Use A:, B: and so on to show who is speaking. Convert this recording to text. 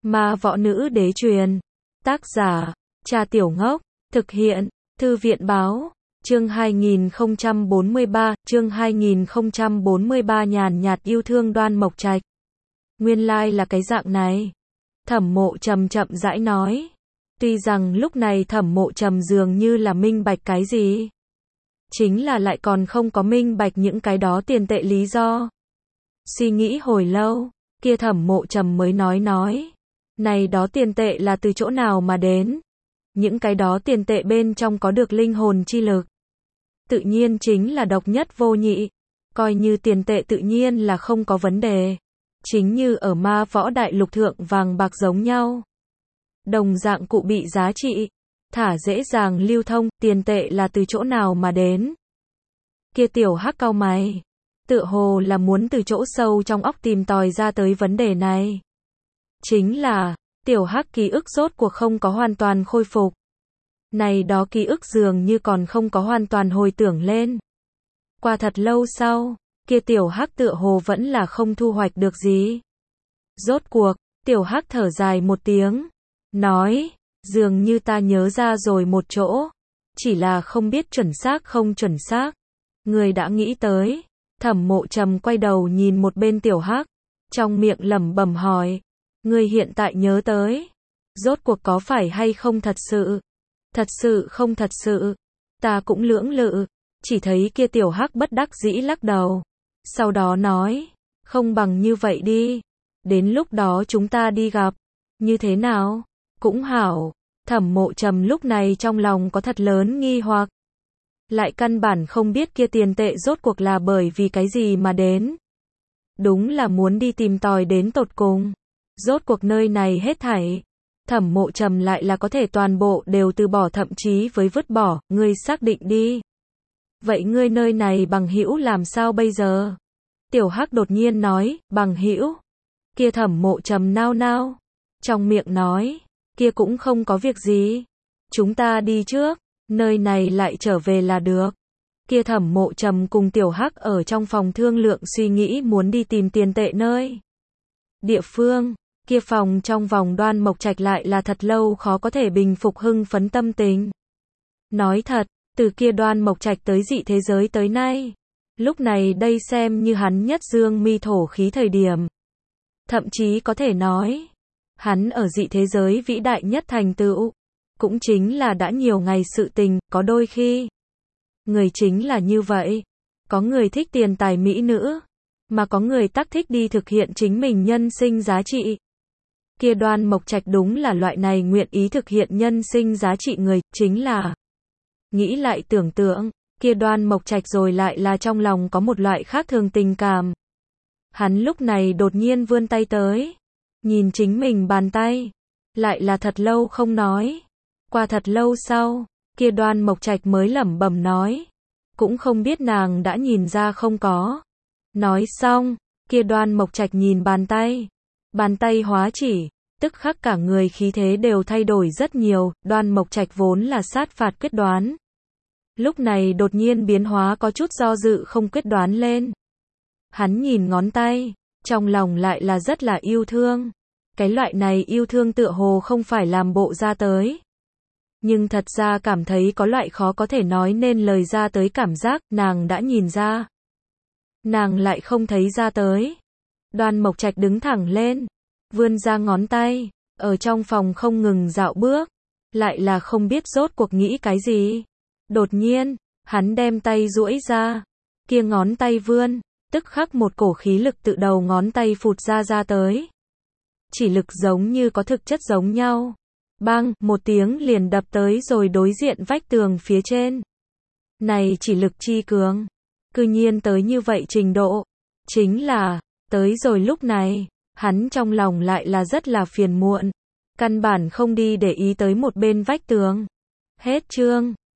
A: Ma võ nữ đế truyền. Tác giả, Cha Tiểu Ngốc. Thực hiện, Thư viện báo. Chương 2043, chương 2043 nhàn nhạt yêu thương Đoan Mộc Trạch. Nguyên lai là cái dạng này. Thẩm Mộ Trầm chậm rãi nói. Tuy rằng lúc này Thẩm Mộ Trầm dường như là minh bạch cái gì. Chính là lại còn không có minh bạch những cái đó tiền tệ lý do. Suy nghĩ hồi lâu, kia Thẩm Mộ Trầm mới nói. Này đó tiền tệ là từ chỗ nào mà đến? Những cái đó tiền tệ bên trong có được linh hồn chi lực. Tự nhiên chính là độc nhất vô nhị. Coi như tiền tệ tự nhiên là không có vấn đề. Chính như ở Ma Võ Đại Lục thượng vàng bạc giống nhau. Đồng dạng cụ bị giá trị. Thả dễ dàng lưu thông, tiền tệ là từ chỗ nào mà đến. Kia Tiểu Hắc cau mày. Tựa hồ là muốn từ chỗ sâu trong óc tìm tòi ra tới vấn đề này. Chính là, Tiểu Hắc ký ức rốt cuộc không có hoàn toàn khôi phục. Này đó ký ức dường như còn không có hoàn toàn hồi tưởng lên. Qua thật lâu sau, kia Tiểu Hắc tựa hồ vẫn là không thu hoạch được gì. Rốt cuộc, Tiểu Hắc thở dài một tiếng. Nói, dường như ta nhớ ra rồi một chỗ. Chỉ là không biết chuẩn xác không chuẩn xác. Người đã nghĩ tới. Thẩm Mộ Trầm quay đầu nhìn một bên Tiểu Hắc. Trong miệng lẩm bẩm hỏi. Người hiện tại nhớ tới. Rốt cuộc có phải hay không thật sự? Thật sự không thật sự. Ta cũng lưỡng lự. Chỉ thấy kia Tiểu Hắc bất đắc dĩ lắc đầu. Sau đó nói. Không bằng như vậy đi. Đến lúc đó chúng ta đi gặp. Như thế nào? Cũng hảo. Thẩm Mộ Trầm lúc này trong lòng có thật lớn nghi hoặc. Lại căn bản không biết kia tiền tệ rốt cuộc là bởi vì cái gì mà đến. Đúng là muốn đi tìm tòi đến tột cùng. Rốt cuộc nơi này hết thảy. Thẩm Mộ Trầm lại là có thể toàn bộ đều từ bỏ thậm chí với vứt bỏ, ngươi xác định đi. Vậy ngươi nơi này bằng hữu làm sao bây giờ? Tiểu Hắc đột nhiên nói, bằng hữu. Kia Thẩm Mộ Trầm nao nao. Trong miệng nói, kia cũng không có việc gì. Chúng ta đi trước, nơi này lại trở về là được. Kia Thẩm Mộ Trầm cùng Tiểu Hắc ở trong phòng thương lượng suy nghĩ muốn đi tìm tiền tệ nơi. Địa phương, kia phòng trong vòng Đoan Mộc Trạch lại là thật lâu khó có thể bình phục hưng phấn tâm tình. Nói thật, từ kia Đoan Mộc Trạch tới dị thế giới tới nay. Lúc này đây xem như hắn nhất dương mi thổ khí thời điểm. Thậm chí có thể nói, hắn ở dị thế giới vĩ đại nhất thành tựu. Cũng chính là đã nhiều ngày sự tình, có đôi khi. Người chính là như vậy. Có người thích tiền tài mỹ nữ. Mà có người tắc thích đi thực hiện chính mình nhân sinh giá trị. Kia Đoan Mộc Trạch đúng là loại này nguyện ý thực hiện nhân sinh giá trị người, chính là. Nghĩ lại tưởng tượng, kia Đoan Mộc Trạch rồi lại là trong lòng có một loại khác thường tình cảm. Hắn lúc này đột nhiên vươn tay tới. Nhìn chính mình bàn tay. Lại là thật lâu không nói. Qua thật lâu sau, kia Đoan Mộc Trạch mới lẩm bẩm nói. Cũng không biết nàng đã nhìn ra không có. Nói xong, kia Đoan Mộc Trạch nhìn bàn tay. Bàn tay hóa chỉ, tức khắc cả người khí thế đều thay đổi rất nhiều. Đoan Mộc Trạch vốn là sát phạt quyết đoán. Lúc này đột nhiên biến hóa có chút do dự không quyết đoán lên. Hắn nhìn ngón tay, trong lòng lại là rất là yêu thương. Cái loại này yêu thương tựa hồ không phải làm bộ ra tới. Nhưng thật ra cảm thấy có loại khó có thể nói nên lời ra tới cảm giác, nàng đã nhìn ra. Nàng lại không thấy ra tới. Đoan Mộc Trạch đứng thẳng lên, vươn ra ngón tay, ở trong phòng không ngừng dạo bước, lại là không biết rốt cuộc nghĩ cái gì. Đột nhiên, hắn đem tay duỗi ra, kia ngón tay vươn, tức khắc một cổ khí lực tự đầu ngón tay phụt ra tới. Chỉ lực giống như có thực chất giống nhau. Bang, một tiếng liền đập tới rồi đối diện vách tường phía trên. Này chỉ lực chi cường. Cư nhiên tới như vậy trình độ. Chính là, tới rồi lúc này, hắn trong lòng lại là rất là phiền muộn. Căn bản không đi để ý tới một bên vách tường. Hết chương.